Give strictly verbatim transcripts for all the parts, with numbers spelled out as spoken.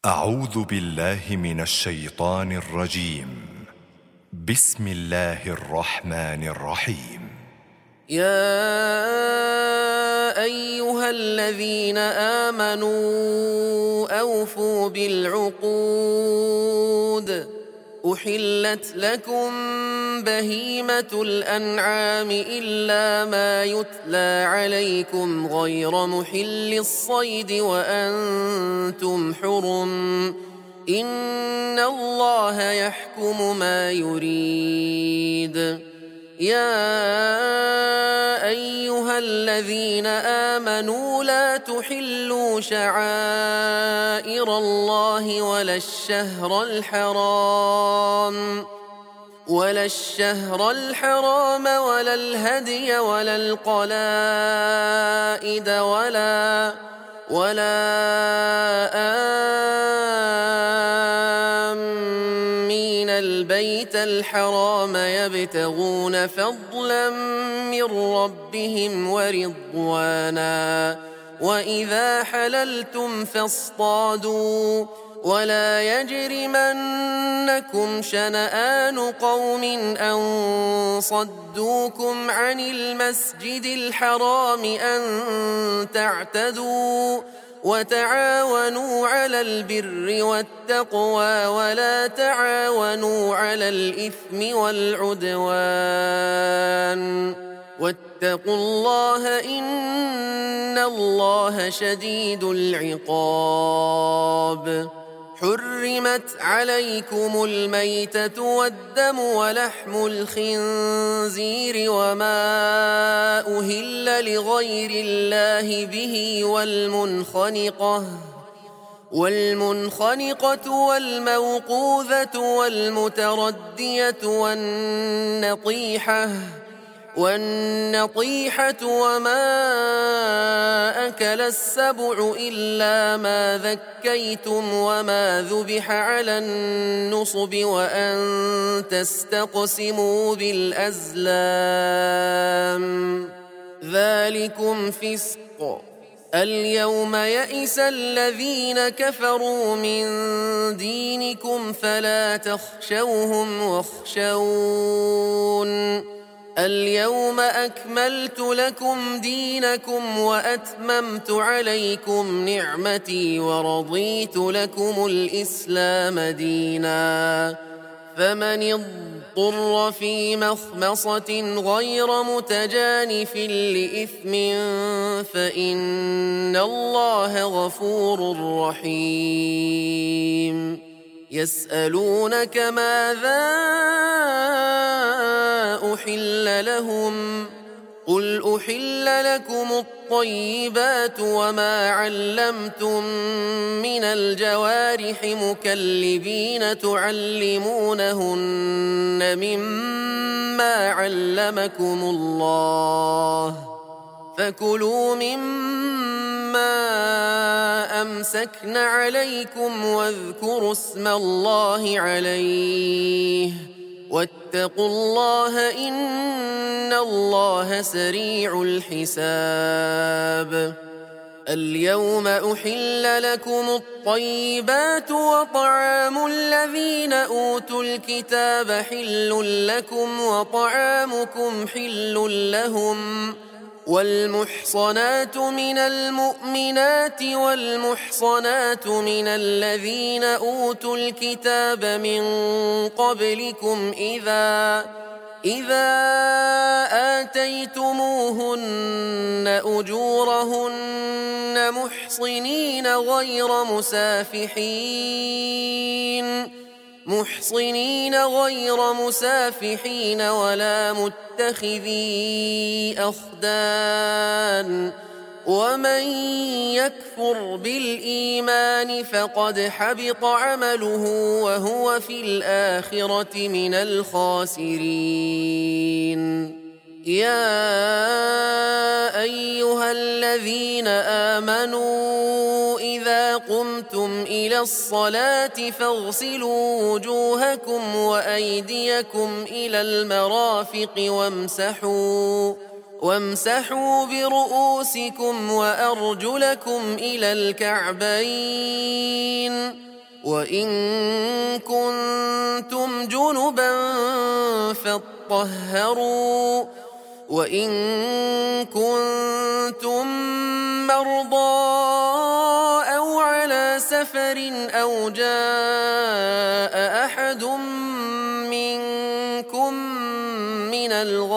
أعوذ بالله من الشيطان الرجيم. بسم الله الرحمن الرحيم. يا أيها الذين آمنوا أوفوا بالعقود. أحلت لكم بهيمة الأنعام إلا ما يتلى عليكم غير محل الصيد وأنتم حرم، إن الله يحكم ما يريد. يا أيها الذين آمنوا لا تحلوا شعائر الله ولا الشهر الحرام ولا الشهر الحرام ولا الهدي ولا القلائد ولا ولا آمين البيت الحرام يبتغون فضلا من ربهم ورضوانا، وإذا حللتم فاصطادوا، ولا يجرمنكم شنآن قوم أن صدوكم عن المسجد الحرام أن تعتدوا، وتعاونوا على البر والتقوى ولا تعاونوا على الإثم والعدوان، واتقوا الله إن الله شديد العقاب. حرمت عليكم الميتة والدم ولحم الخنزير وما أهل لغير الله به والمنخنقة والمنخنقة والموقوذة والمتردية والنطيحة والنطيحة وما أكل السبع إلا ما ذكيتم وما ذبح على النصب وأن تستقسموا بالأزلام، ذلكم فسق. اليوم يئس الذين كفروا من دينكم فلا تخشوهم واخشون. اليوم أكملت لكم دينكم وأتممت عليكم نعمتي ورضيت لكم الإسلام دينا، فمن اضطر في مخمصة غير متجانف لإثم فإن الله غفور رحيم. يسألونك ماذا أحل لهم، قل أحل لكم الطيبات وما علمتم من الجوارح مكلبين تعلمونهن مما علمكم الله، فكلوا مما أمسكن عليكم واذكروا اسم الله عليه، واتقوا الله إن الله سريع الحساب. اليوم أحل لكم الطيبات وطعام الذين أوتوا الكتاب حل لكم وطعامكم حل لهم، والمحصنات من المؤمنات والمحصنات من الذين أوتوا الكتاب من قبلكم إذا إذا آتيتموهن أجورهن محصنين غير مسافحين محصنين غير مسافحين ولا متخذي أخدان، ومن يكفر بالإيمان فقد حبط عمله وهو في الآخرة من الخاسرين. يا أيها الذين آمنوا إذا قمتم إلى الصلاة فاغسلوا وجوهكم وأيديكم إلى المرافق وامسحوا وامسحوا برؤوسكم وأرجلكم إلى الكعبين، وإن كنتم جنبا فاطهروا وإن كنتم مرضى أو على سفر أو جاء أحد منكم من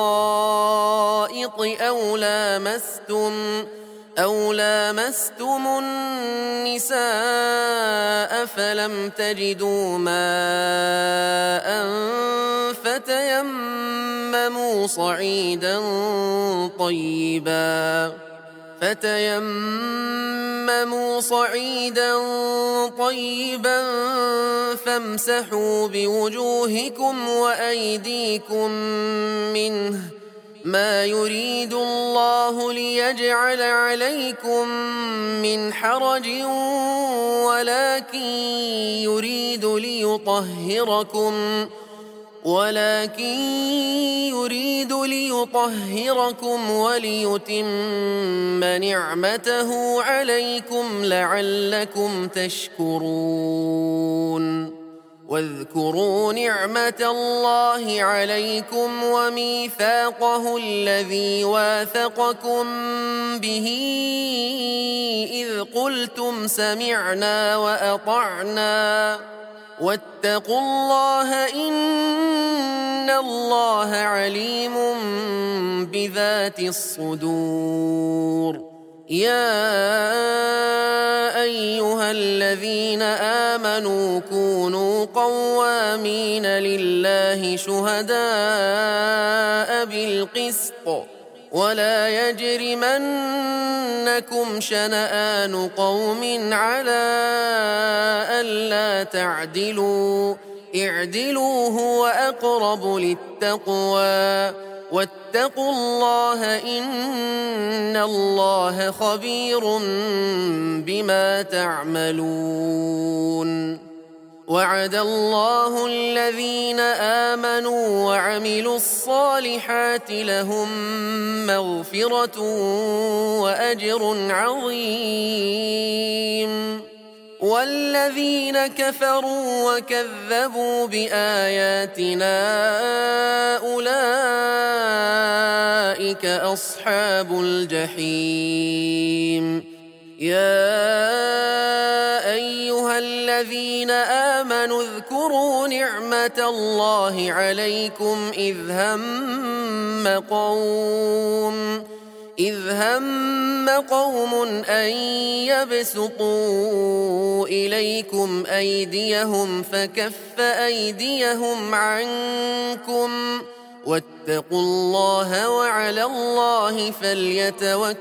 الغائط أو لامستم أو لامستم النساء فلم تجدوا ماء فتيمموا صعيدا طيبا فتيمموا صعيدا طيبا فامسحوا بوجوهكم وأيديكم منه ما يريد الله ليجعل عليكم من حرج ولكن يريد ليطهركم ولكن يريد ليطهركم وليتم نعمته عليكم لعلكم تشكرون واذكروا نعمة الله عليكم وميثاقه الذي واثقكم به إذ قلتم سمعنا وأطعنا واتقوا الله إن الله عليم بذات الصدور يا أيها الذين آمنوا كونوا قوامين لله شهداء بالقسط ولا يجرمنكم شنآن قوم على ألا تعدلوا اعدلوا هو أقرب للتقوى واتقوا الله إن الله خبير بما تعملون وعد الله الذين آمنوا وعملوا الصالحات لهم مغفرة وأجر عظيم والذين كفروا وكذبوا بآياتنا أولئك أصحاب الجحيم يا أيها الذين آمنوا اذكروا نعمة الله عليكم إذ هم قوم إذ هم قوم أن يبسطوا إليكم أيديهم فكف أيديهم عنكم واتقوا الله وعلى الله فليتوكل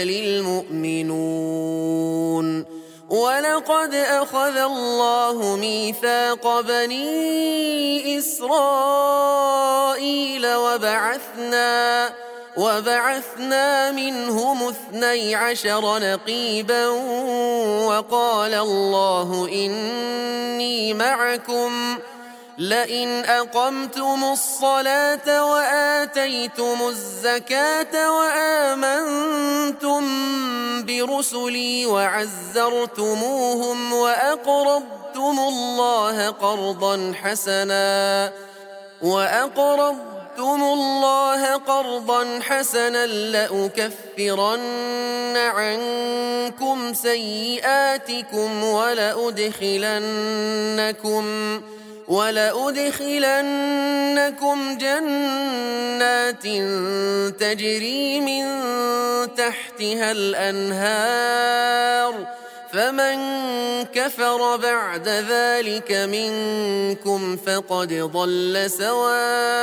المؤمنون ولقد أخذ الله ميثاق بني إسرائيل وبعثنا وبعثنا منهم اثني عشر نقيبا وقال الله إني معكم لئن أقمتم الصلاة وآتيتم الزكاة وآمنتم برسلي وعزرتموهم وأقرضتم الله قرضا حسنا وأقرضتم الله قرضا حسنا لأكفرن عنكم سيئاتكم ولأدخلنكم ولأدخلنكم جنات تجري من تحتها الأنهار فمن كفر بعد ذلك منكم فقد ضل سواء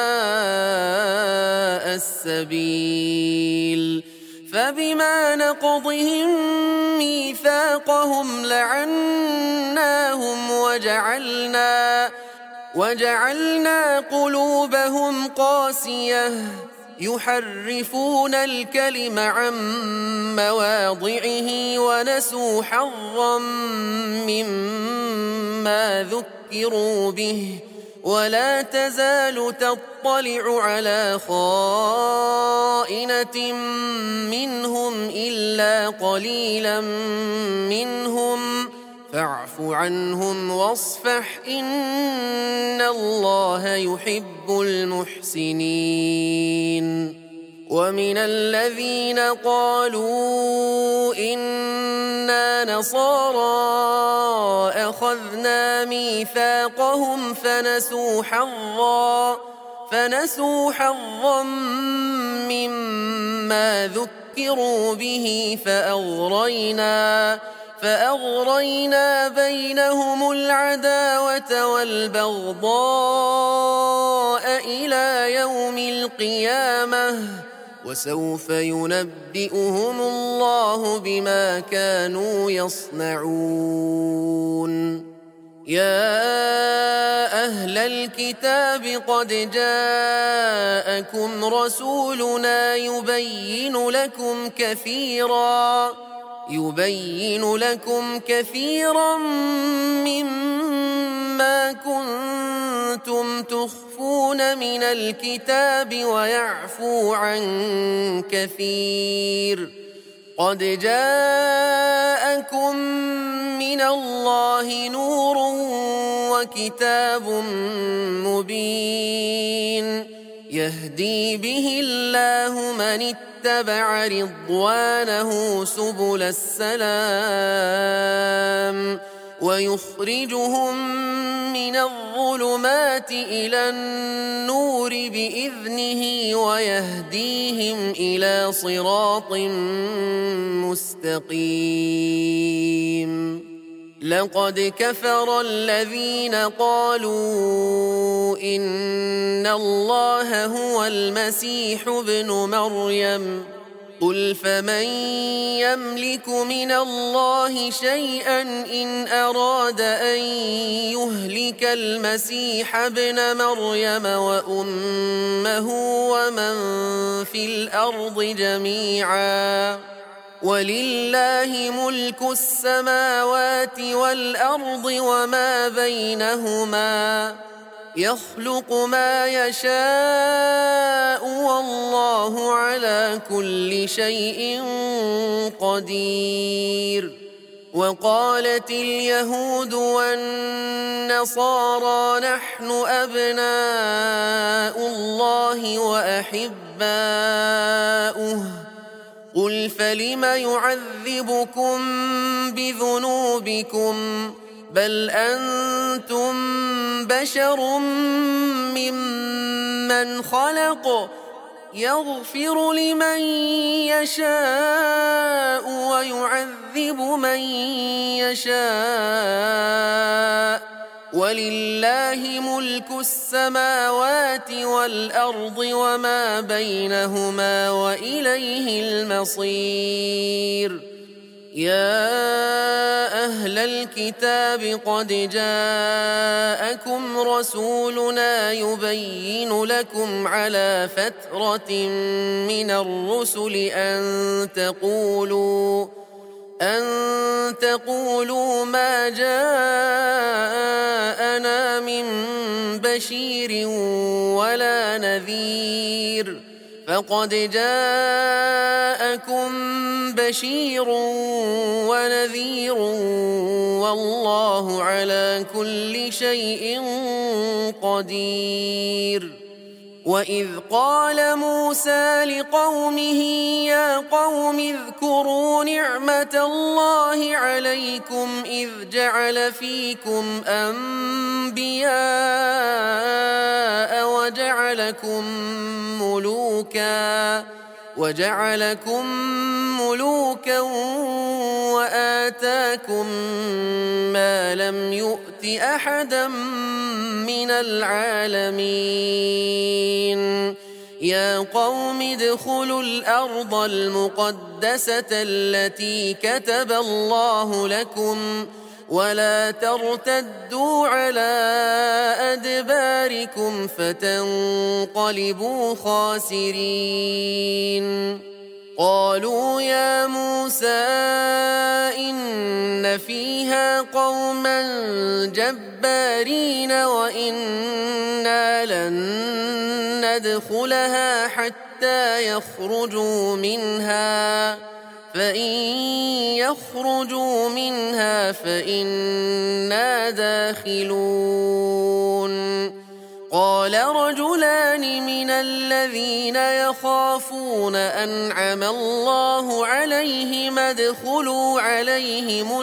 السبيل فبما نقضهم ميثاقهم لعناهم وجعلنا وجعلنا قلوبهم قاسية يحرفون الكلم عن مواضعه ونسوا حظا مما ذكروا به ولا تزال تطلع على خائنة منهم إلا قليلا منهم فاعف عنهم واصفح إن الله يحب المحسنين. ومن الذين قالوا إنا نصارى أخذنا ميثاقهم فنسوا حظا فنسوا حظا مما ذكروا به فأغرينا فأغرينا بينهم العداوة والبغضاء إلى يوم القيامة وسوف ينبئهم الله بما كانوا يصنعون. يا أهل الكتاب قد جاءكم رسولنا يبين لكم كثيرا يبين لكم كثيرا مما كنتم تخفون من الكتاب ويعفو عن كثير. قد جاءكم من الله نور وكتاب مبين يهدي به الله من اتبع رضوانه سبل السلام ويخرجهم من الظلمات إلى النور بإذنه ويهديهم إلى صراط مستقيم. لقد كفر الذين قالوا إن الله هو المسيح ابن مريم قل فمن يملك من الله شيئا إن أراد أن يهلك المسيح ابن مريم وأمه ومن في الأرض جميعا ولله ملك السماوات والأرض وما بينهما يخلق ما يشاء والله على كل شيء قدير. وقالت اليهود والنصارى نحن أبناء الله وأحباؤه قل فلم يعذبكم بذنوبكم بل أنتم بشر ممن خلق يغفر لمن يشاء ويعذب من يشاء ولله ملك السماوات والأرض وما بينهما وإليه المصير. يا أهل الكتاب قد جاءكم رسولنا يبين لكم على فترة من الرسل أن تقولوا أن تقولوا ما جاءنا من بشير ولا نذير فقد جاءكم بشير ونذير والله على كل شيء قدير. وإذ قال موسى لقومه يا قوم اذكروا نعمة الله عليكم إذ جعل فيكم أنبياء وجعلكم ملوكا وجعلكم ملوكا وآتاكم ما لم يؤت أحدا من العالمين. يا قوم ادخلوا الأرض المقدسة التي كتب الله لكم ولا ترتدوا على أدباركم فتنقلبوا خاسرين. قالوا يا موسى إن فيها قوما جبارين وإنا لن ندخلها حتى يخرجوا منها فإن يخرجوا منها فإنا داخلون. قال رجلان من الذين يخافون أنعم الله عليهم ادخلوا عليهم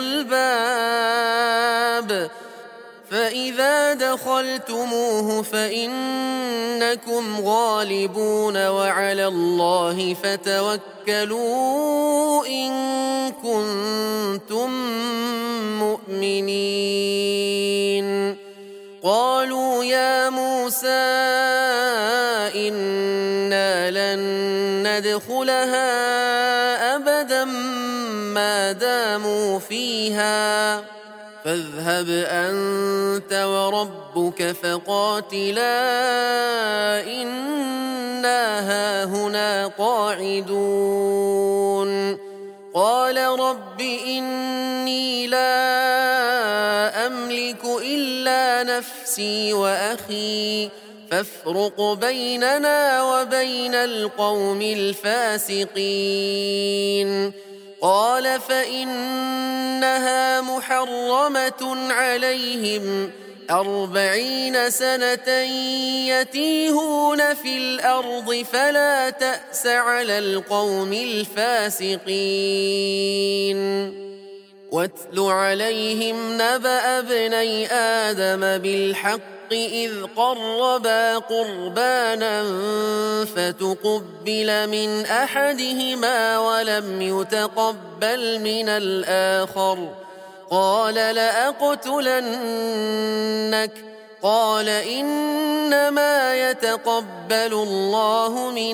الباب فإذا دخلتموه فإنكم غالبون وعلى الله فتوكلوا إن كنتم مؤمنين. قالوا يا موسى إنا لن ندخلها أبدا ما داموا فيها فاذهب أنت وربك فقاتلا إنا هاهنا قاعدون. قال رب إني لا أملك إلا نفسي وأخي فافرق بيننا وبين القوم الفاسقين. قال فإنها محرمة عليهم أربعين سنة يتيهون في الأرض فلا تأس على القوم الفاسقين. واتل عليهم نبأ ابني آدم بالحق إذ قربا قربانا فتقبل من أحدهما ولم يتقبل من الآخر قال لأقتلنك قال إنما يتقبل الله من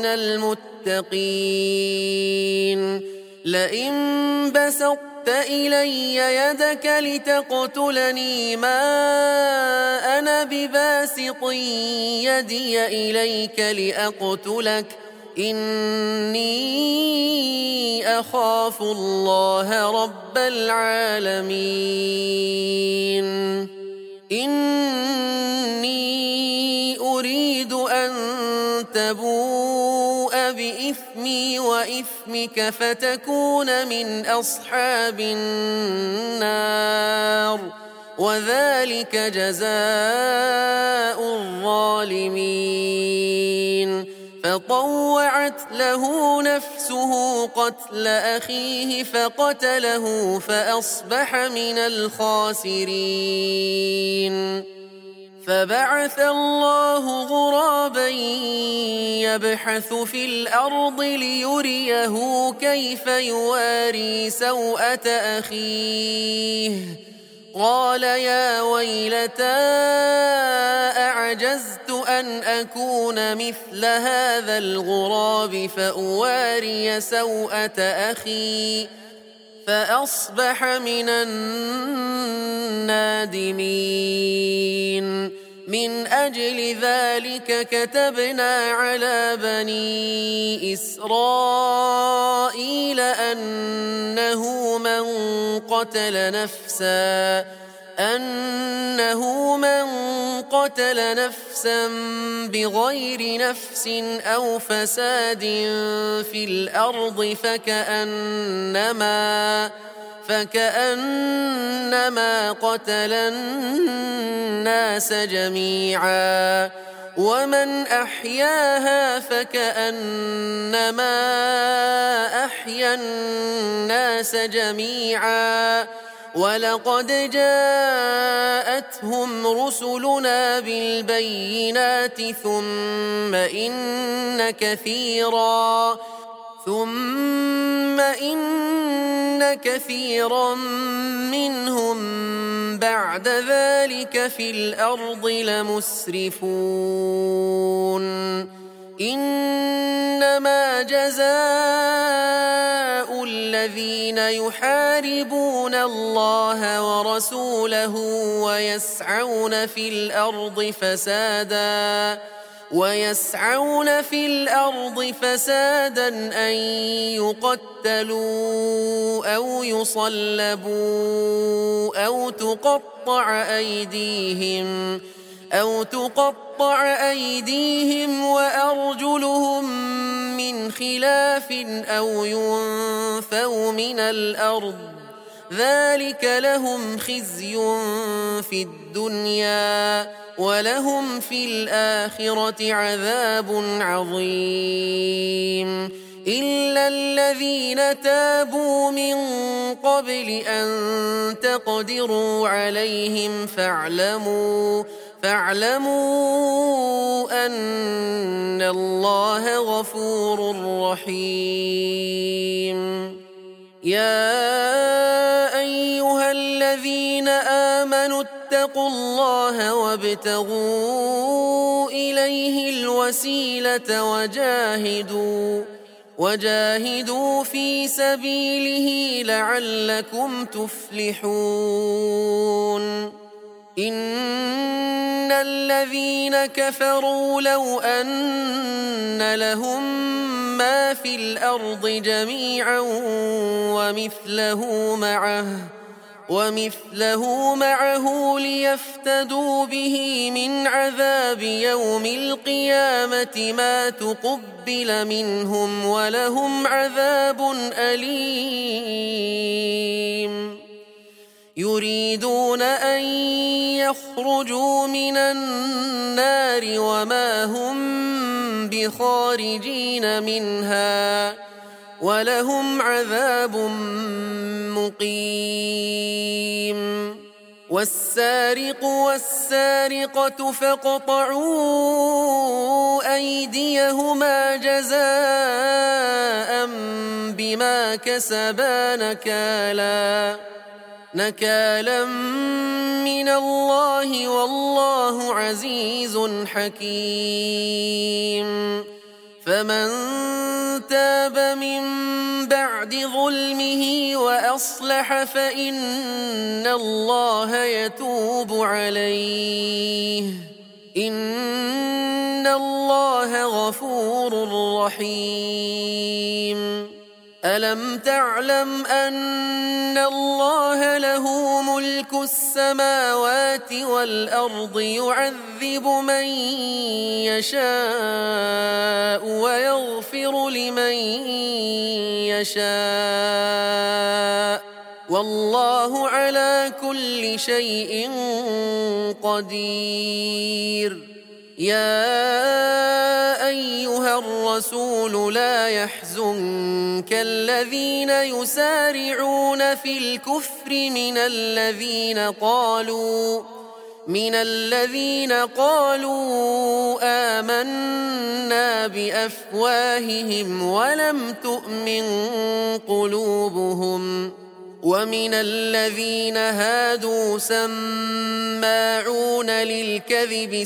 المتقين. لئن بسطت إلي يدك لتقتلني ما أنا بباسط يدي إليك لأقتلك إني أخاف الله رب العالمين. إني أريد أن تبوء بإثمي وإثمك فتكون من أصحاب النار وذلك جزاء الظالمين. فطوعت له نفسه قتل أخيه فقتله فأصبح من الخاسرين. فبعث الله غرابا يبحث في الأرض ليريه كيف يواري سوءة أخيه قال يا ويلتى أعجزت أن أكون مثل هذا الغراب فأواري سوءة أخي فأصبح من النادمين. من أجل ذلك كتبنا على بني إسرائيل أنه من قتل نفسا أنه من قتل نفسا بغير نفس أو فساد في الأرض فكأنما فكأنما قتل الناس جميعا ومن أحياها فكأنما أحيا الناس جميعا ولقد جاءتهم رسلنا بالبينات ثم إن كثيرا ثم إن كثيرا منهم بعد ذلك في الأرض لمسرفون. إنما جزاء الذين يحاربون الله ورسوله ويسعون في الأرض فسادا ويسعون في الأرض فسادا أن يقتلوا أو يصلبوا أو تقطع أيديهم أو تقطع أيديهم وأرجلهم من خلاف أو ينفوا من الأرض ذلك لهم خزي في الدنيا ولهم في الآخرة عذاب عظيم إلا الذين تابوا من قبل أن تقدروا عليهم فاعلموا فاعلموا أن الله غفور رحيم يا أيها الذين آمنوا اتقوا الله وابتغوا إليه الوسيلة وجاهدوا وجاهدوا في سبيله لعلكم تفلحون إن الذين كفروا لو أن لهم ما في الأرض جميعا ومثله معه ومثله معه ليفتدوا به من عذاب يوم القيامة ما تقبل منهم ولهم عذاب أليم يريدون أن يخرجوا من النار وما هم بخارجين منها ولهم عذاب مقيم والسارق والسارقة فاقطعوا أيديهما جزاء بما كسبا نكالا نكالا من الله والله عزيز حكيم فمن تاب من بعد ظلمه وأصلح فإن الله يتوب عليه إن الله غفور رحيم ألم تعلم أن الله له ملك السماوات والأرض يعذب من يشاء ويغفر لمن يشاء والله على كل شيء قدير يا أيها الرسول لا يحزنك الذين يسارعون في الكفر من الذين قالوا من الذين قالوا آمنا بأفواههم ولم تؤمن قلوبهم ومن الذين هادوا سماعون للكذب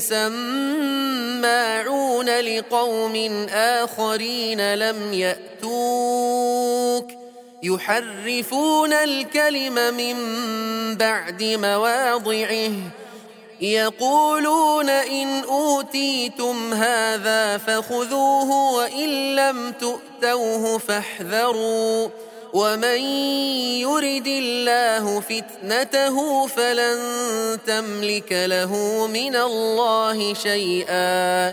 سماعون لقوم آخرين لم يأتوك يحرفون الكلم من بعد مواضعه يقولون إن أوتيتم هذا فخذوه وإن لم تؤتوه فاحذروا ومن يرد الله فتنته فلن تملك له من الله شيئا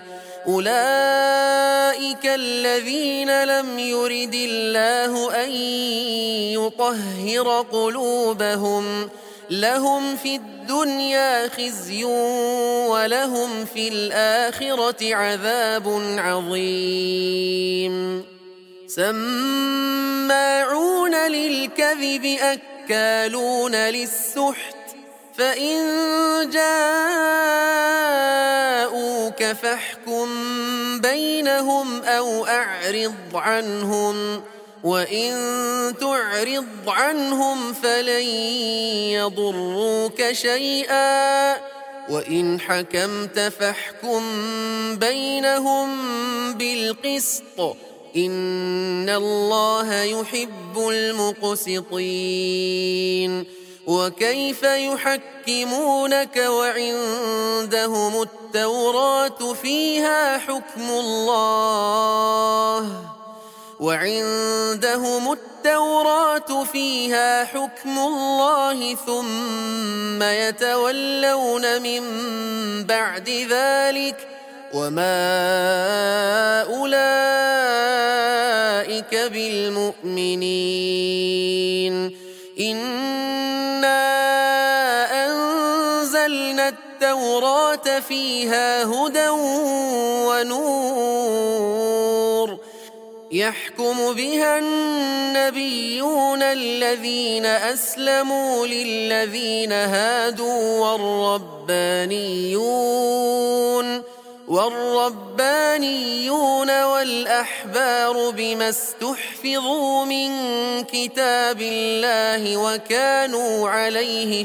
أولئك الذين لم يرد الله أن يطهر قلوبهم لهم في الدنيا خزي ولهم في الآخرة عذاب عظيم سماعون للكذب أكالون للسحت فإن جاءوك فاحكم بينهم أو أعرض عنهم وإن تعرض عنهم فلن يضروك شيئا وإن حكمت فاحكم بينهم بالقسط إن الله يحب المقسطين وكيف يحكمونك وعندهم التوراة فيها حكم الله وعندهم التوراة فيها حكم الله ثم يتولون من بعد ذلك وما أولئك بالمؤمنين. إنا أنزلنا التوراة فيها هدى ونور يحكم بها النبيون الذين أسلموا للذين هادوا والربانيون والربانيون والأحبار بما استحفظوا من كتاب الله وكانوا عليه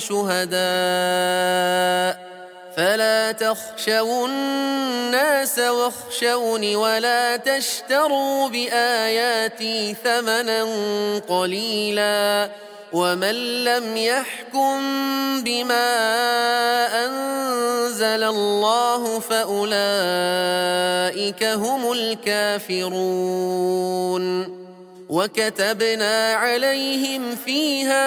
شهداء فلا تخشوا الناس واخشوني ولا تشتروا بآياتي ثمنا قليلا ومن لم يحكم بما أنزل الله فأولئك هم الكافرون. وكتبنا عليهم فيها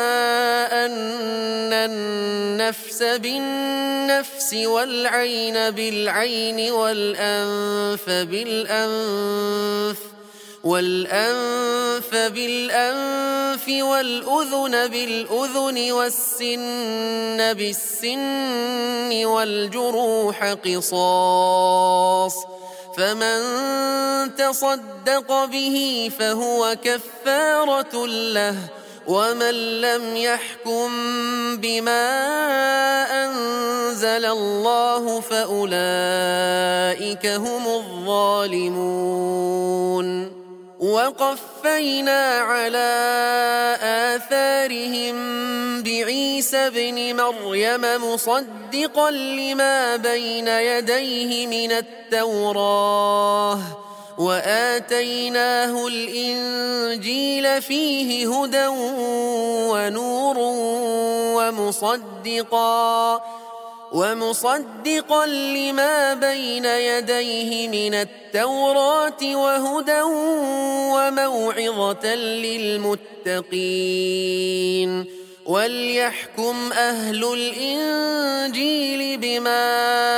أن النفس بالنفس والعين بالعين والأنف بالأنف والأنف بالأنف والأذن بالأذن والسن بالسن والجروح قصاص فمن تصدق به فهو كفارة له ومن لم يحكم بما أنزل الله فأولئك هم الظالمون. وقفينا على آثارهم بعيسى ابن مريم مصدقا لما بين يديه من التوراة وآتيناه الإنجيل فيه هدى ونور ومصدقا ومصدقا لما بين يديه من التوراة وهدى وموعظة للمتقين. وليحكم أهل الإنجيل بما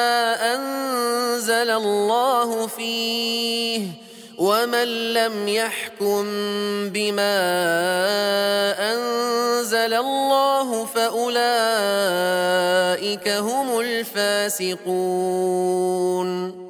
أنزل الله فيه ومن لم يحكم بما أنزل الله فأولئك هم الفاسقون.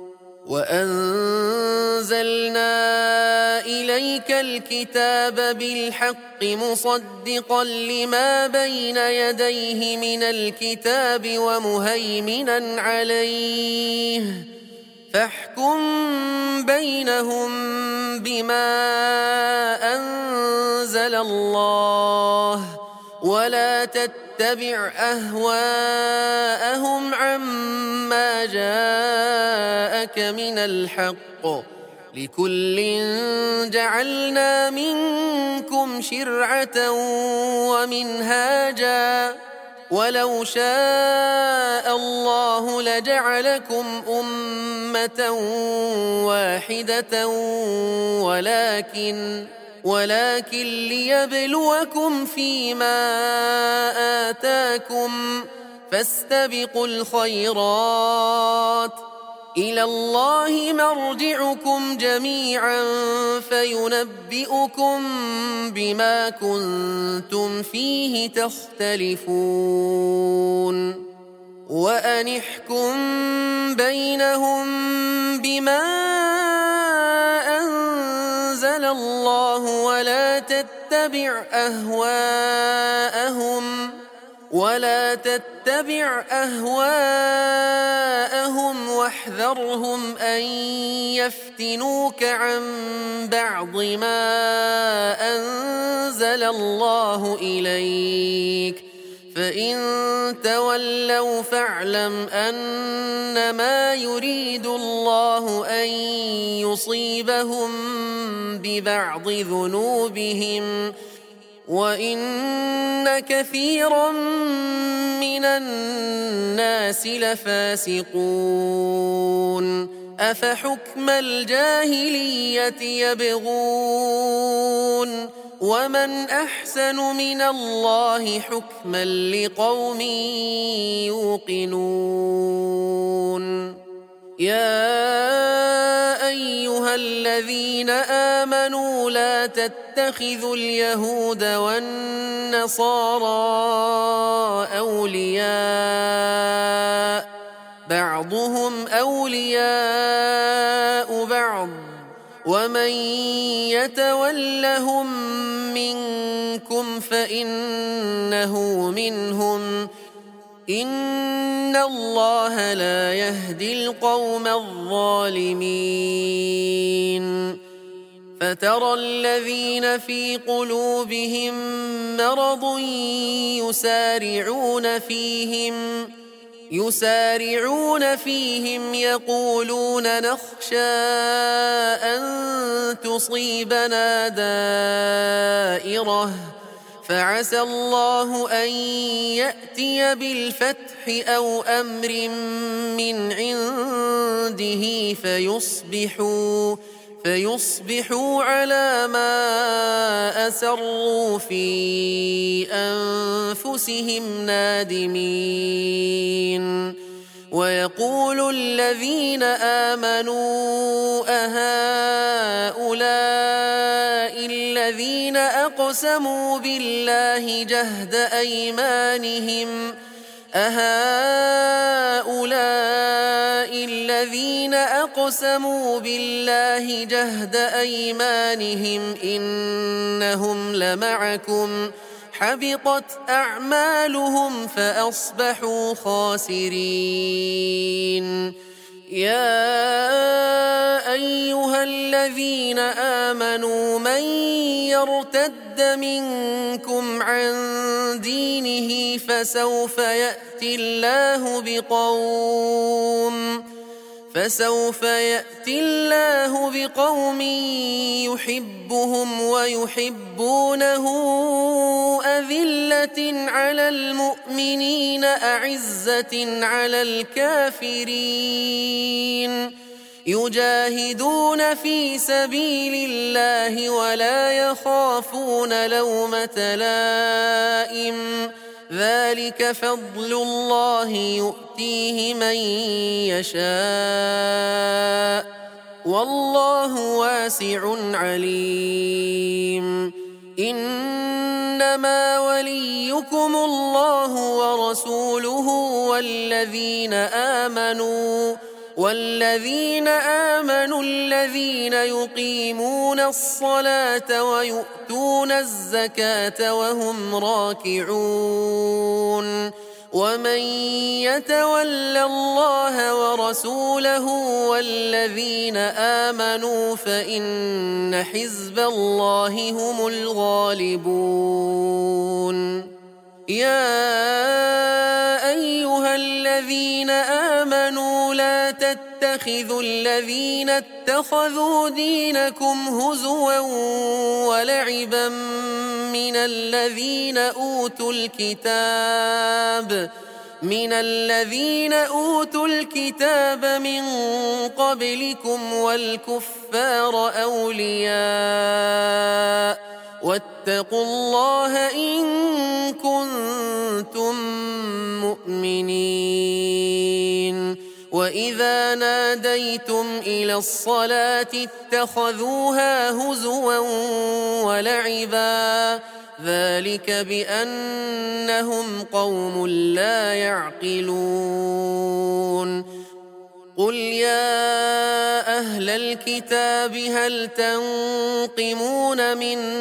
وأنزلنا إليك الكتاب بالحق مصدقا لما بين يديه من الكتاب ومهيمنا عليه فاحكم بينهم بما أنزل الله ولا تتبع أهواءهم عما جاءك من الحق لكل جعلنا منكم شرعة ومنهاجا ولو شاء الله لجعلكم أمة واحدة ولكن ولكن ليبلوكم فيما آتاكم فاستبقوا الخيرات إلى الله مرجعكم جميعا فينبئكم بما كنتم فيه تختلفون. وأن احكم بينهم بما أنزل الله ولا تتبع أهواءهم ولا تتبع أهواءهم واحذرهم أن يفتنوك عن بعض ما أنزل الله إليك فإن تولوا فاعلم أنما يريد الله أن يصيبهم ببعض ذنوبهم وإن كثيرا من الناس لفاسقون. أفحكم الجاهلية يبغون ومن أحسن من الله حكما لقوم يوقنون. يا أيها الذين آمنوا لا تتخذوا اليهود والنصارى أولياء بعضهم أولياء بعض ومن يتولهم منكم فإنه منهم إن الله لا يهدي القوم الظالمين فترى الذين في قلوبهم مرض يسارعون فيهم يسارعون فيهم يقولون نخشى أن تصيبنا دائرة فعسى الله أن يأتي بالفتح أو أمر من عنده فيصبحوا فيصبحوا على ما أسروا في أنفسهم نادمين ويقول الذين آمنوا أهؤلاء الذين أقسموا بالله جهد أيمانهم أهؤلاء الذين أقسموا بالله جهد أيمانهم إنهم لمعكم حبطت أعمالهم فأصبحوا خاسرين يا أيها الذين آمنوا من يرتد منكم عن دينه فسوف يأتي الله بقوم فسوف يأتي الله بقوم يحبهم ويحبونه أذلة على المؤمنين أعزة على الكافرين يجاهدون في سبيل الله ولا يخافون لومة لائم ذلك فضل الله يؤتيه من يشاء والله واسع عليم إنما وليكم الله ورسوله والذين آمنوا والذين آمنوا الذين يقيمون الصلاة ويؤتون الزكاة وهم راكعون ومن يتول الله ورسوله والذين آمنوا فإن حزب الله هم الغالبون يا أيها الذين آمنوا لا تتخذوا الذين اتخذوا دينكم هزوا ولعبا من الذين أوتوا الكتاب من الذين أوتوا الكتاب من قبلكم والكفار أولياء واتقوا الله إن كنتم مؤمنين وإذا ناديتم إلى الصلاة اتخذوها هزوا ولعبا ذلك بأنهم قوم لا يعقلون قل يا أهل الكتاب هل تنقمون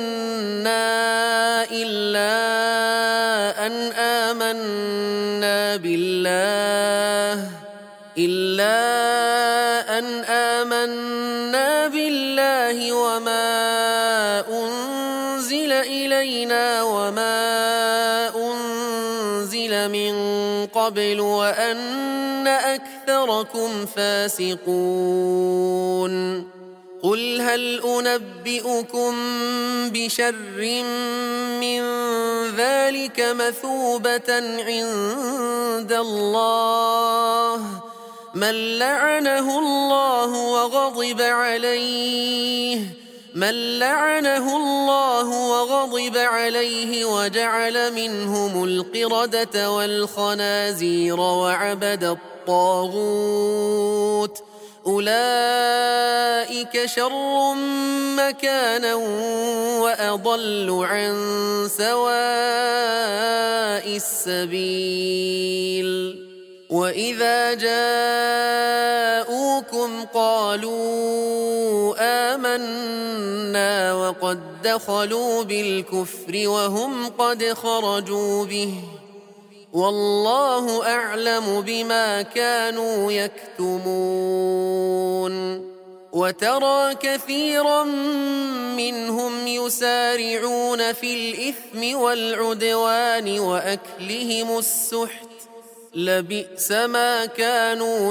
منا إلا أن آمنا بالله إلا أن آمنا بالله وما أنزل إلينا وما أنزل من قبل وأن أكثركم فاسقون قل هل أنبئكم بشر من ذلك مثوبة عند الله من لعنه الله وغضب عليه من لعنه الله وغضب عليه وجعل منهم القردة والخنازير وعبد الطاغوت أولئك شر مكانا وأضل عن سواء السبيل وإذا جاءوكم قالوا آمنا وقد دخلوا بالكفر وهم قد خرجوا به والله أعلم بما كانوا يكتمون وترى كثيرا منهم يسارعون في الإثم والعدوان وأكلهم السحت لبئس ما كانوا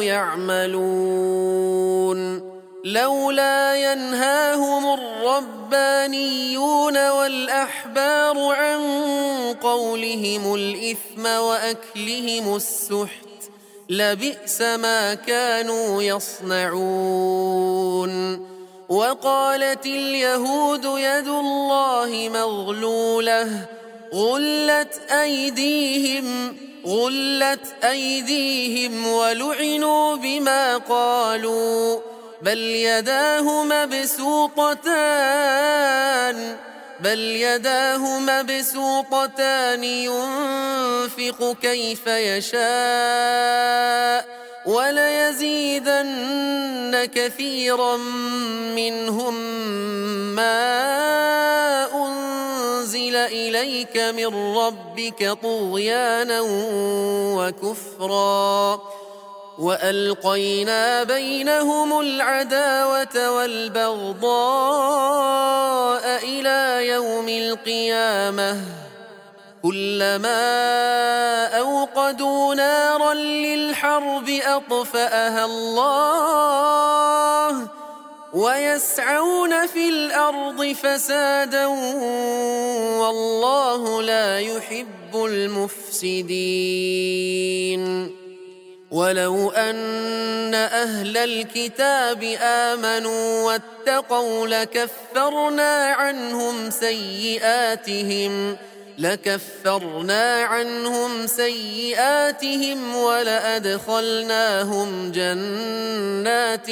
يعملون لولا ينهاهم الربانيون والأحبار عن قولهم الإثم وأكلهم السحت لبئس ما كانوا يصنعون وقالت اليهود يد الله مغلولة غلت أيديهم غلت أيديهم ولعنوا بما قالوا بل يداه مبسوطتان بل يداه مبسوطتان ينفق كيف يشاء وليزيدن كثيرا منهم ما أنزل إليك من ربك طغيانا وكفرا وألقينا بينهم العداوة والبغضاء إلى يوم القيامة كلما أوقدوا نارا للحرب أطفأها الله ويسعون في الأرض فسادا والله لا يحب المفسدين ولو أن أهل الكتاب آمنوا واتقوا لكفرنا عنهم سيئاتهم لكفرنا عنهم سيئاتهم ولأدخلناهم جنات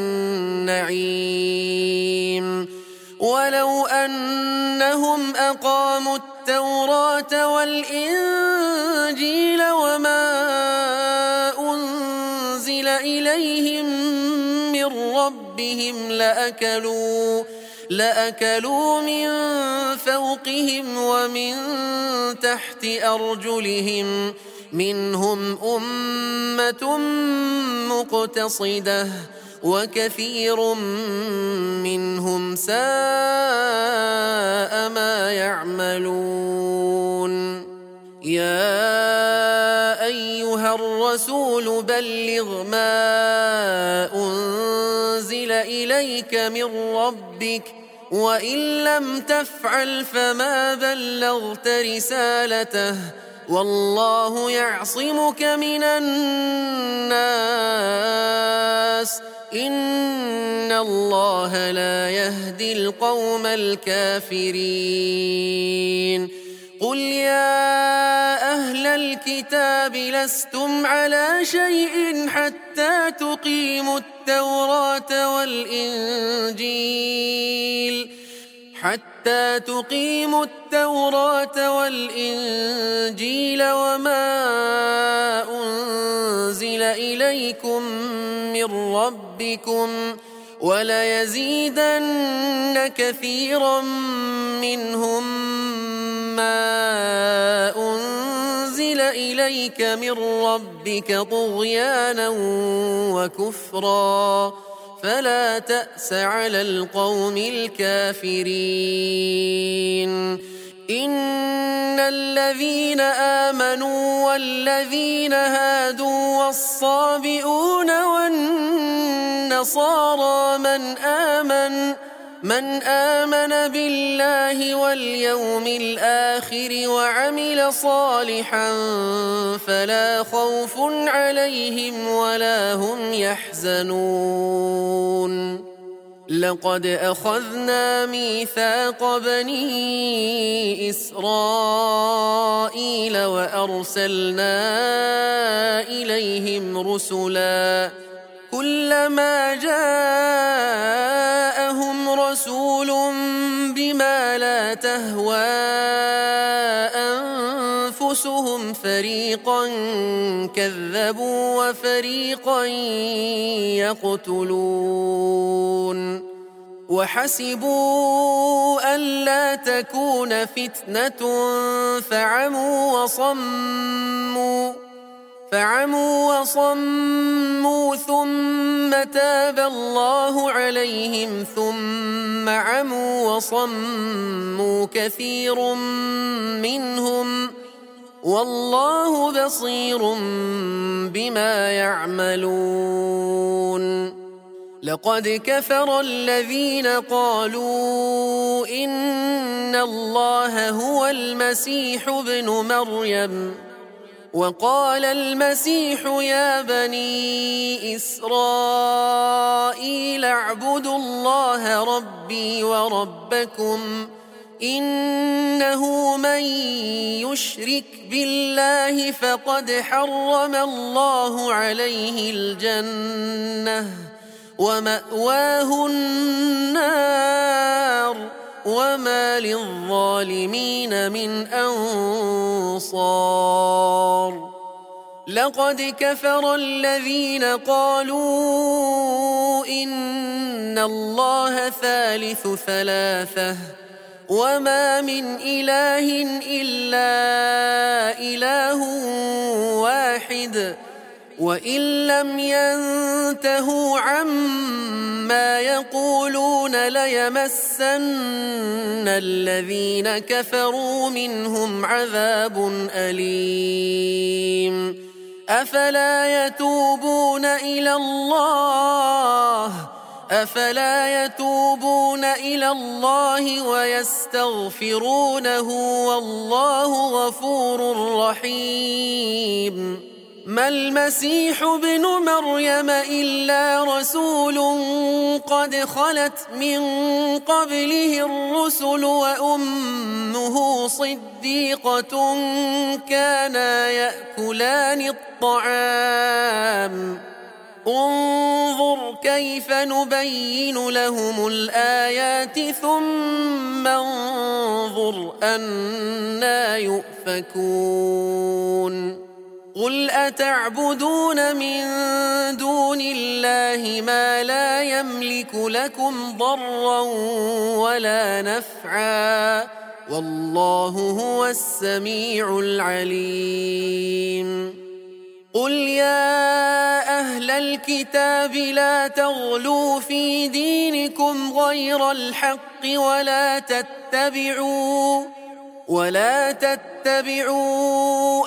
النعيم ولو أنهم أقاموا التوراة والإنجيل وما أنزل إليهم من ربهم لأكلوا لأكلوا من فوقهم ومن تحت أرجلهم منهم أمة مقتصدة وكثير منهم ساء ما يعملون يا أيها الرسول بلغ ما أنزل إليك من ربك وإن لم تفعل فما بلغت رسالته والله يعصمك من الناس إن الله لا يهدي القوم الكافرين قل يا أهل الكتاب لستم على شيء حتى تقيموا التوراة والإنجيل حتى تقيموا التوراة والإنجيل وما أنزل إليكم من ربكم وليزيدن كثيرا منهم ما أنزل إليك من ربك طغيانا وكفرا فلا تأس على القوم الكافرين إن الذين آمنوا والذين هادوا والصابئون والنصارى من آمن من آمن بالله واليوم الآخر وعمل صالحا فلا خوف عليهم ولا هم يحزنون لقد أخذنا ميثاق بني إسرائيل وأرسلنا إليهم رسلاً كلما جاءهم رسول بما لا تهوى أنفسهم فريقا كذبوا وفريقا يقتلون وحسبوا ألا تكون فتنة فعموا وصموا فعموا وصموا ثم تاب الله عليهم ثم عموا وصموا كثير منهم والله بصير بما يعملون لقد كفر الذين قالوا إن الله هو المسيح ابن مريم وقال المسيح يا بني إسرائيل اعبدوا الله ربي وربكم إنه من يشرك بالله فقد حرم الله عليه الجنة ومأواه النار وما للظالمين من أنصار لقد كفر الذين قالوا إن الله ثالث ثلاثة وما من إله إلا إله واحد وإن لم ينتهوا عما يقولون ليمسن الذين كفروا منهم عذاب أليم أفلا يتوبون إلى الله أفلا يتوبون إلى الله ويستغفرونه والله غفور رحيم ما المسيح ابن مريم إلا رسول قد خلت من قبله الرسل وأمه صديقة كانا يأكلان الطعام انظر كيف نبين لهم الآيات ثم انظر أنى يؤفكون قل أتعبدون من دون الله ما لا يملك لكم ضرا ولا نفعا والله هو السميع العليم قل يا أهل الكتاب لا تغلوا في دينكم غير الحق ولا تتبعوا ولا تتبعوا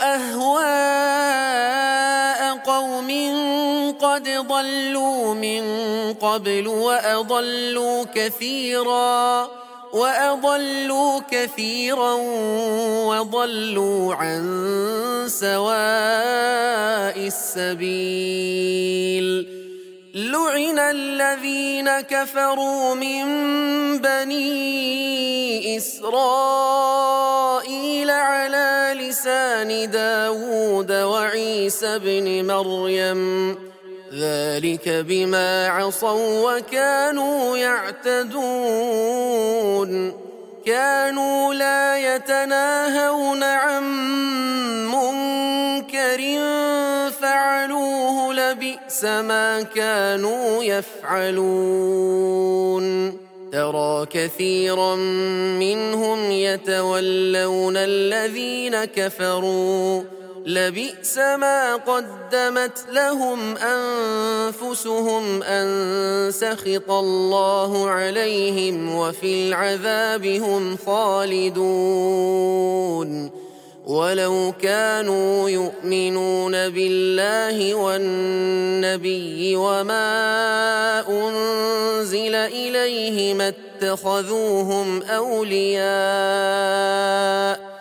أهواء قوم قد ضلوا من قبل وأضلوا كثيرا وأضلوا كثيرا وضلوا عن سواء السبيل لعن الذين كفروا من بني إسرائيل على لسان داود وعيسى بن مريم ذلك بما عصوا وكانوا يعتدون كانوا لا يتناهون عن منكر فعلوه لبئس ما كانوا يفعلون ترى كثيرا منهم يتولون الذين كفروا لبئس ما قدمت لهم أنفسهم أن سخط الله عليهم وفي العذاب هم خالدون ولو كانوا يؤمنون بالله والنبي وما أنزل إليه ما اتخذوهم أولياء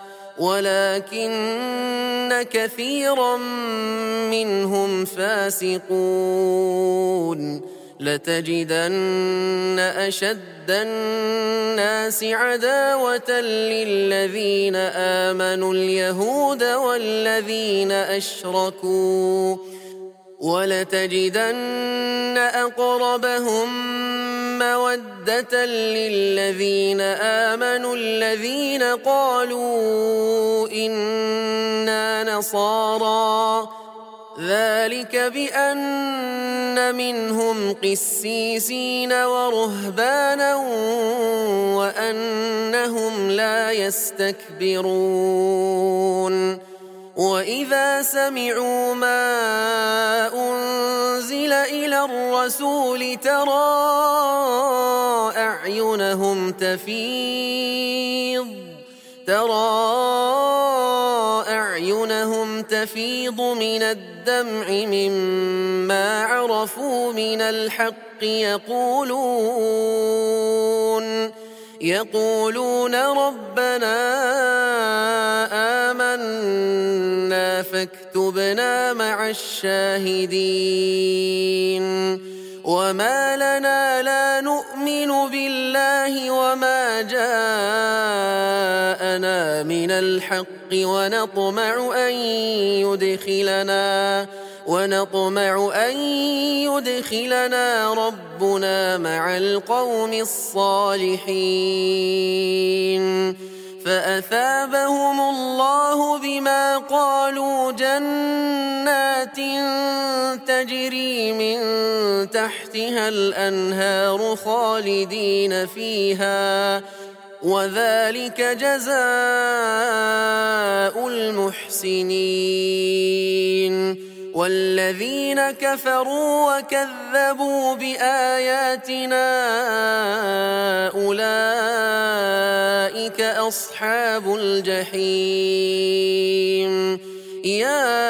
ولكن كثيرا منهم فاسقون لتجدن أشد الناس عداوة للذين آمنوا اليهود والذين أشركوا ولتجدن أقربهم مودة للذين آمنوا الذين قالوا إنا نصارى ذلك بأن منهم قسيسين ورهبانا وأنهم لا يستكبرون وإذا سمعوا ما أنزل إلى الرسول ترى أعينهم تفيض ترى أعينهم تفيض من الدمع مما عرفوا من الحق يقولون يقولون ربنا آمنا فاكتبنا مع الشاهدين وما لنا لا نؤمن بالله وما جاءنا من الحق ونطمع أن يدخلنا ونطمع أن يدخلنا ربنا مع القوم الصالحين فأثابهم الله بما قالوا جنات تجري من تحتها الأنهار خالدين فيها وذلك جزاء المحسنين والذين كفروا وكذبوا بآياتنا أولئك أصحاب الجحيم يا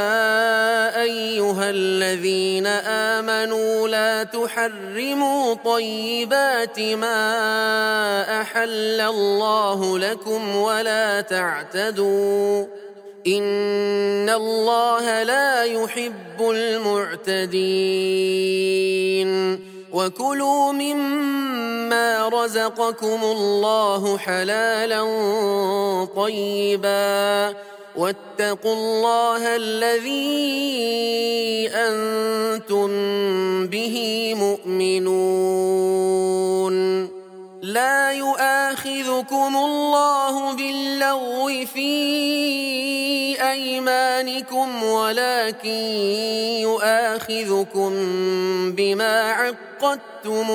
أيها الذين آمنوا لا تحرموا طيبات ما أحل الله لكم ولا تعتدوا إن الله لا يحب المعتدين وكلوا مما رزقكم الله حلالا طيبا واتقوا الله الذي أنتم به مؤمنون لا يؤاخذكم الله باللغو في أيمانكم ولكن يؤاخذكم بما عقدتم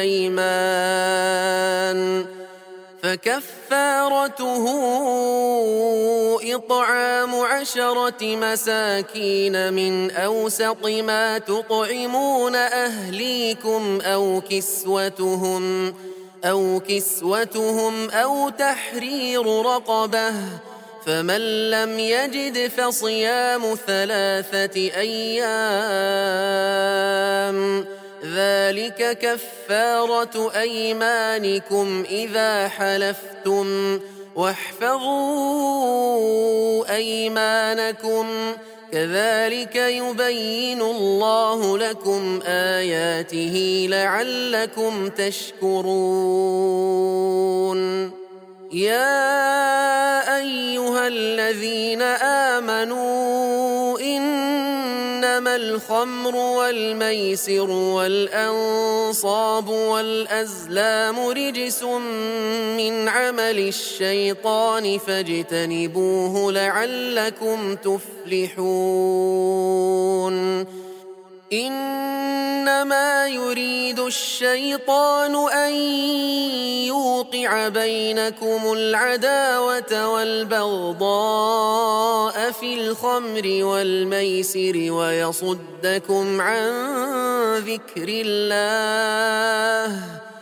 الأيمان فكفارته إطعام عشرة مساكين من أوسط ما تطعمون أهليكم أو كسوتهم أو كسوتهم أو تحرير رقبة فمن لم يجد فصيام ثلاثة أيام ذلك كفارة أيمانكم إذا حلفتم واحفظوا أيمانكم كذلك يبين الله لكم آياته لعلكم تشكرون يا أيها الذين آمنوا إنما الخمر والميسر والأنصاب والأزلام رجس من عمل الشيطان فاجتنبوه لعلكم تفلحون إنما يريد الشيطان أن يوقع بينكم العداوة والبغضاء في الخمر والميسر ويصدكم عن ذكر الله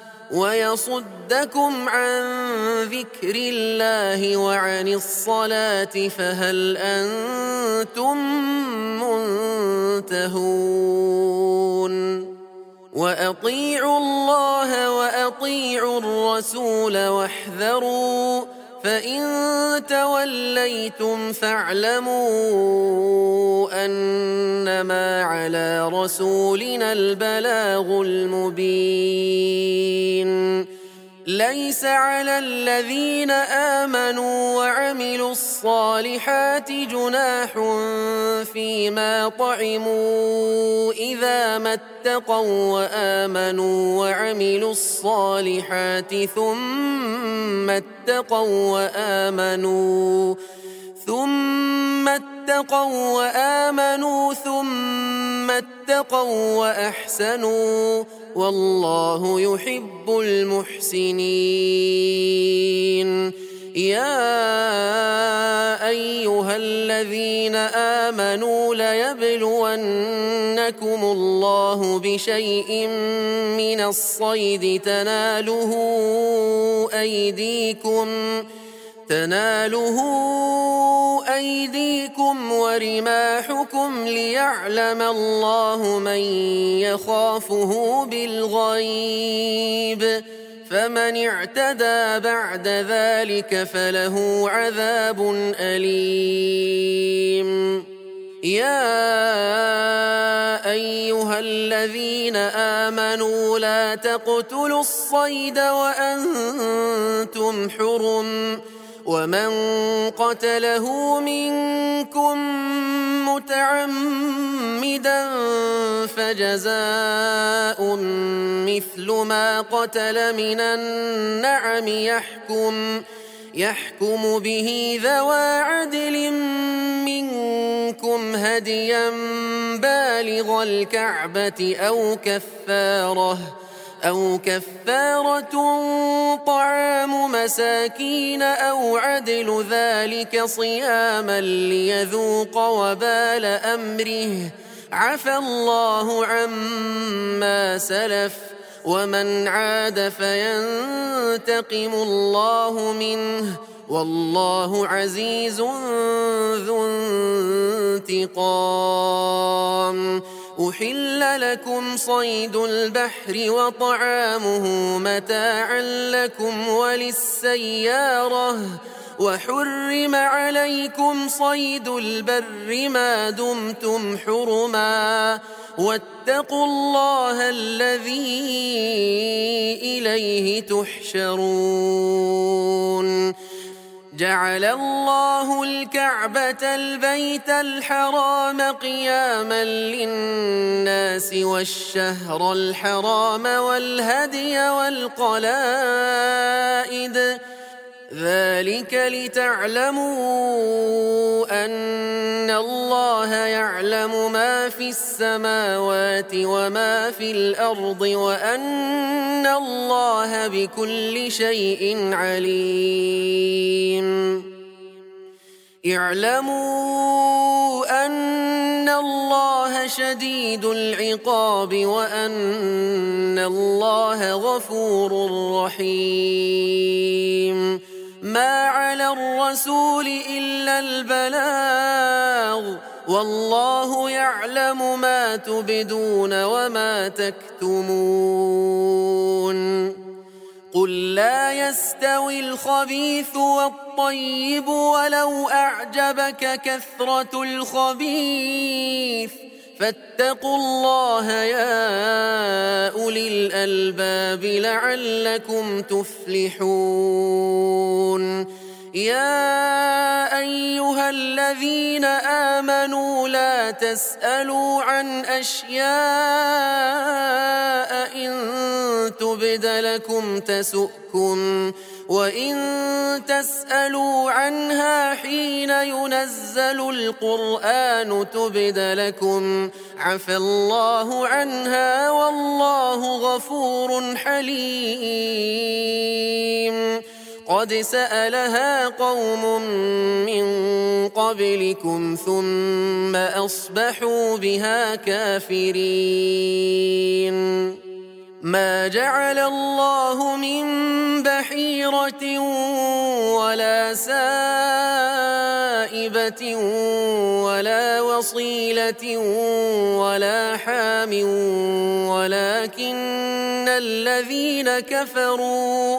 ويصدكم عن ذكر الله وعن الصلاة فهل أنتم منتهون وأطيعوا الله وأطيعوا الرسول واحذروا فإن توليتم فاعلموا أنما على رسولنا البلاغ المبين ليس على الذين آمنوا وعملوا الصالحات جناح فيما طعموا إذا ما اتقوا وآمنوا وعملوا الصالحات ثم اتقوا وآمنوا ثم اتقوا وآمنوا ثم اتقوا وأحسنوا والله يحب المحسنين. يا أيها الذين آمنوا ليبلونكم الله بشيء من الصيد تناله أيديكم تناله أيديكم ورماحكم ليعلم الله من يخافه بالغيب فمن اعتدى بعد ذلك فله عذاب أليم. يا أيها الذين آمنوا لا تقتلوا الصيد وأنتم حرم ومن قتله منكم متعمدا فجزاء مثل ما قتل من النعم يحكم يحكم به ذوى عدل منكم هديا بالغ الكعبة أو كفارة أو كفارة طعام مساكين أو عدل ذلك صياما ليذوق وبال أمره عفى الله عما سلف ومن عاد فينتقم الله منه والله عزيز ذو انتقام. أحل لكم صيد البحر وطعامه متاعا لكم وللسيارة وحرم عليكم صيد البر ما دمتم حرما واتقوا الله الذي إليه تحشرون. جعل الله الكعبة البيت الحرام قياما للناس والشهر الحرام والهدي والقلائد ذلك لتعلموا أن الله يعلم ما في السماوات وما في الأرض وأن الله بكل شيء عليم. اعلموا أن الله شديد العقاب وأن الله غفور رحيم. ما على الرسول إلا البلاغ والله يعلم ما تبدون وما تكتمون. قل لا يستوي الخبيث والطيب ولو أعجبك كثرة الخبيث فاتقوا الله يا أولي الألباب لعلكم تفلحون. يا أيها الذين آمنوا لا تسألوا عن أشياء إن تبد لكم تسؤكم وإن تسألوا عنها حين ينزل القرآن تبد لكم عفى الله عنها والله غفور حليم. قد سألها قوم من قبلكم ثم أصبحوا بها كافرين. ما جعل الله من بحيرة ولا سائبة ولا وصيلة ولا حام ولكن الذين كفروا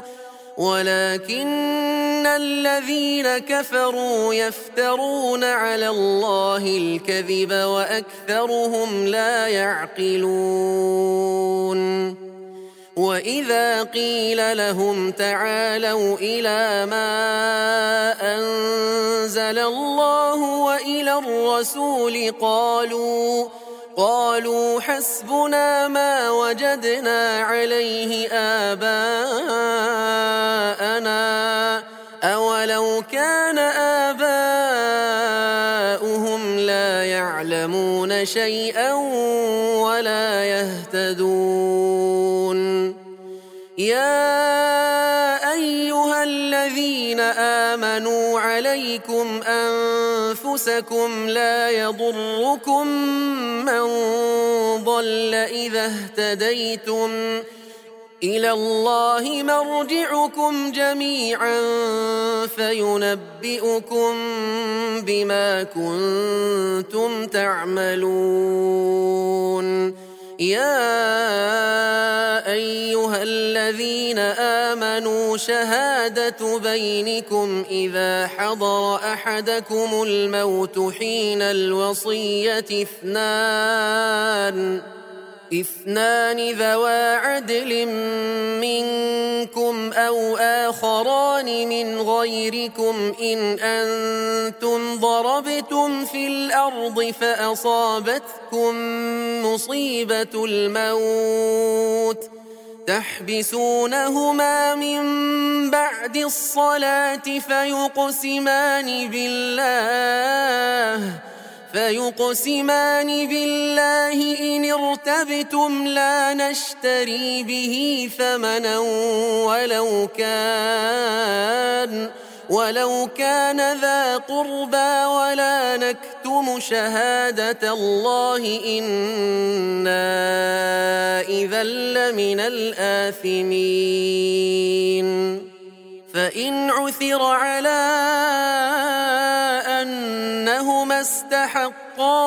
ولكن الذين كفروا يفترون على الله الكذب وأكثرهم لا يعقلون. وإذا قيل لهم تعالوا إلى ما أنزل الله وإلى الرسول قالوا قالوا حسبنا ما وجدنا عليه آباءنا أولو كان آباؤهم لا يعلمون شيئا ولا يهتدون يا أيها الذين آمنوا عليكم أنفسكم لا يضركم من ضل إذا اهتديتم إلى الله مرجعكم جميعا فينبئكم بما كنتم تعملون يا أيها الذين آمنوا شهادة بينكم إذا حضر أحدكم الموت حين الوصية اثنان اثنان ذوى عدل منكم أو آخران من غيركم إن أنتم ضربتم في الأرض فأصابتكم مصيبة الموت تحبسونهما من بعد الصلاة فيقسمان بالله فيقسمان بالله إن ارتبتم لا نشتري به ثمنا ولو كان ولو كان ذا قربى ولا نكتم شهادة الله إنا إذا لمن الآثمين فإن عثر على أنهما استحقا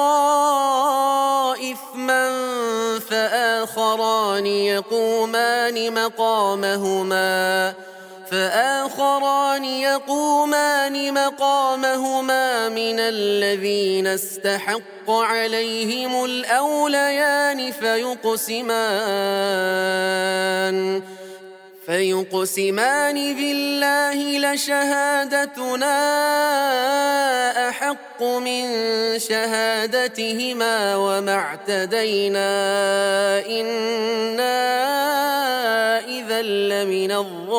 إثما فآخران يقومان مقامهما فآخران يقومان مقامهما من الذين استحق عليهم الأوليان فيقسمان فيقسمان بالله لشهادتنا أحق من شهادتهما وما اعتدينا إنا إذا لمن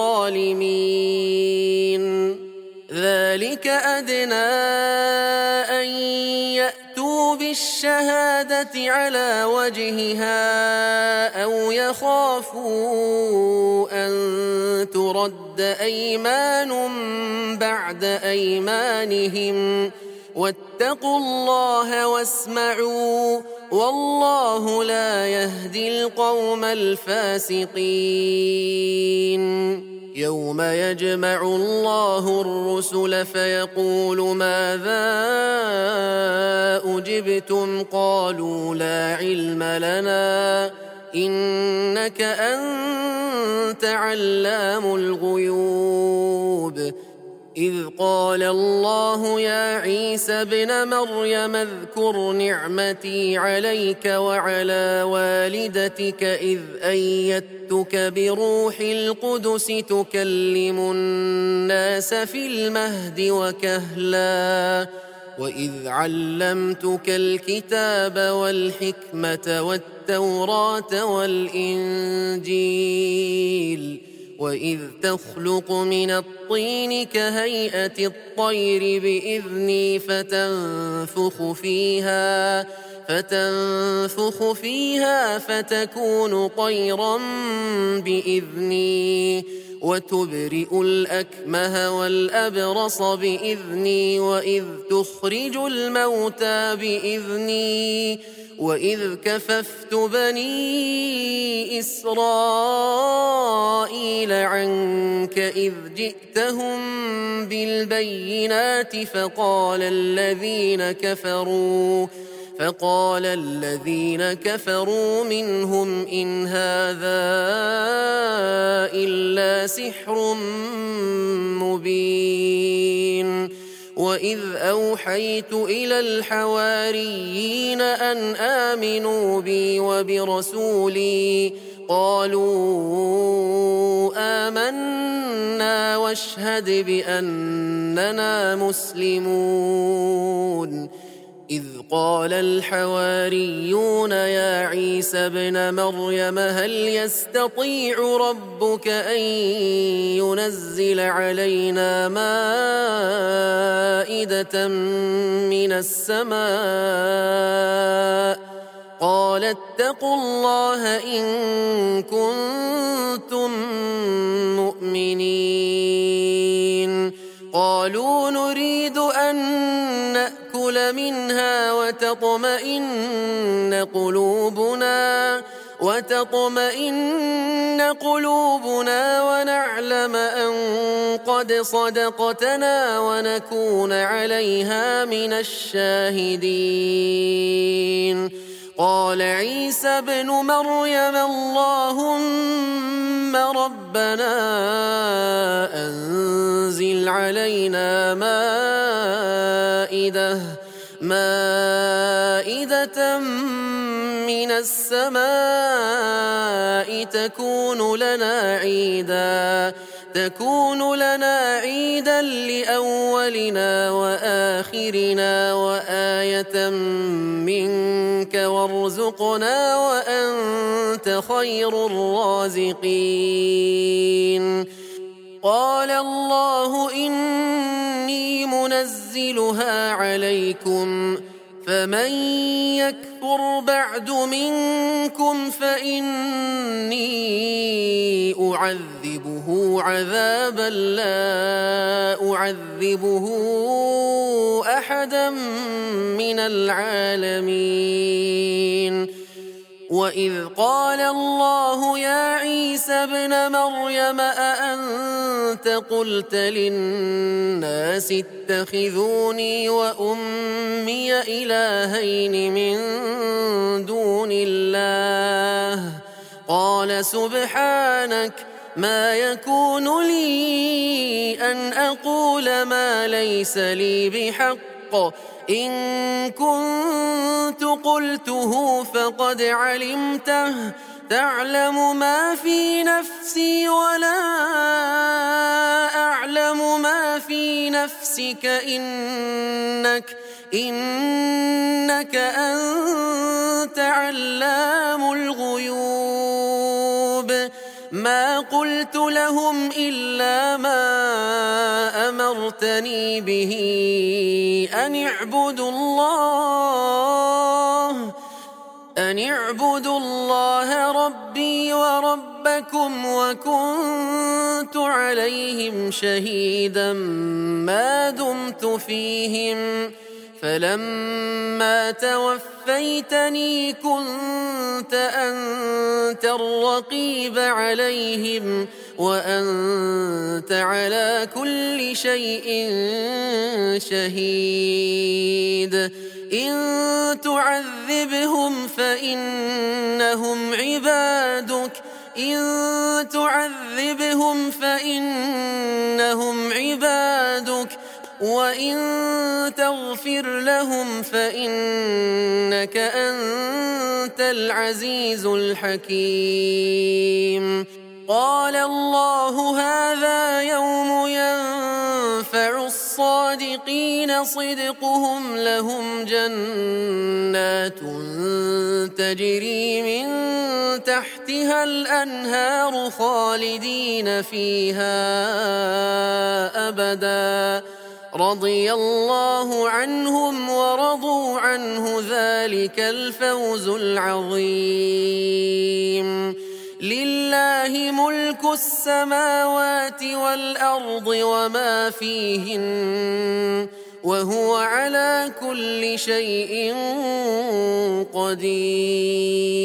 الظالمين ذلك أدنى أن يأتوا بالشهادة على وجهها أو يخافوا أن ترد أيمان بعد أيمانهم واتقوا الله واسمعوا والله لا يهدي القوم الفاسقين يوم يجمع الله الرسل فيقول ماذا أجبتم قالوا لا علم لنا إنك أنت علام الغيوب إذ قال الله يا عيسى ابن مريم اذكر نعمتي عليك وعلى والدتك إذ أيدتك بروح القدس تكلم الناس في المهد وكهلا وإذ علمتك الكتاب والحكمة والتوراة والإنجيل وإذ تخلق من الطين كهيئة الطير بإذني فتنفخ فيها فتنفخ فيها فتكون طيرا بإذني وتبرئ الأكمه والأبرص بإذني وإذ تخرج الموتى بإذني وإذ كففت بني إسرائيل عنك إذ جئتهم بالبينات فقال الذين كفروا فقال الذين كفروا منهم إن هذا إلا سحر مبين وإذ أوحيت إلى الحواريين أن آمنوا بي وبرسولي قالوا آمنا واشهد بأننا مسلمون إذ قال الحواريون يا عيسى ابن مريم هل يستطيع ربك أن ينزل علينا مائدة من السماء قال اتقوا الله إن كنتم مؤمنين قالوا نريد أن نأكل منها وتطمئن قلوبنا وتطمئن قلوبنا ونعلم أن قد صدقتنا ونكون عليها من الشاهدين قال عيسى ابن مريم اللهم ربنا أنزل علينا مائدة مائدة من السماء تكون لنا عيدا تكون لنا عيدا لأولنا وآخرنا وآية منك وارزقنا وأنت خير الرازقين قال الله إني منزلها عليكم فمن يكفر بعد منكم فإني أعذبه عذابا لا أعذبه أحدا من العالمين وإذ قال الله يا عيسى ابن مريم أأنت قلت للناس اتخذوني وأمي إلهين من دون الله قال سبحانك ما يكون لي أن أقول ما ليس لي بحق إن كنت قلته فقد علمته تعلم ما في نفسي ولا أعلم ما في نفسك إنك إنك أنت علام الغيوب ما قلت لهم إلا ما أمرتني به أن اعبدوا الله أن اعبدوا الله ربي وربكم وكنت عليهم شهيدا ما دمت فيهم فلما توفيتني كنت أنت الرقيب عليهم وأنت على كل شيء شهيد إن تعذبهم فإنهم عبادك إن تعذبهم فإنهم عبادك وإن تغفر لهم فإنك أنت العزيز الحكيم قال الله هذا يوم ينفع الصادقين صدقهم لهم جنات تجري من تحتها الأنهار خالدين فيها أبداً رضي الله عنهم ورضوا عنه ذلك الفوز العظيم لله ملك السماوات والأرض وما فيهن وهو على كل شيء قدير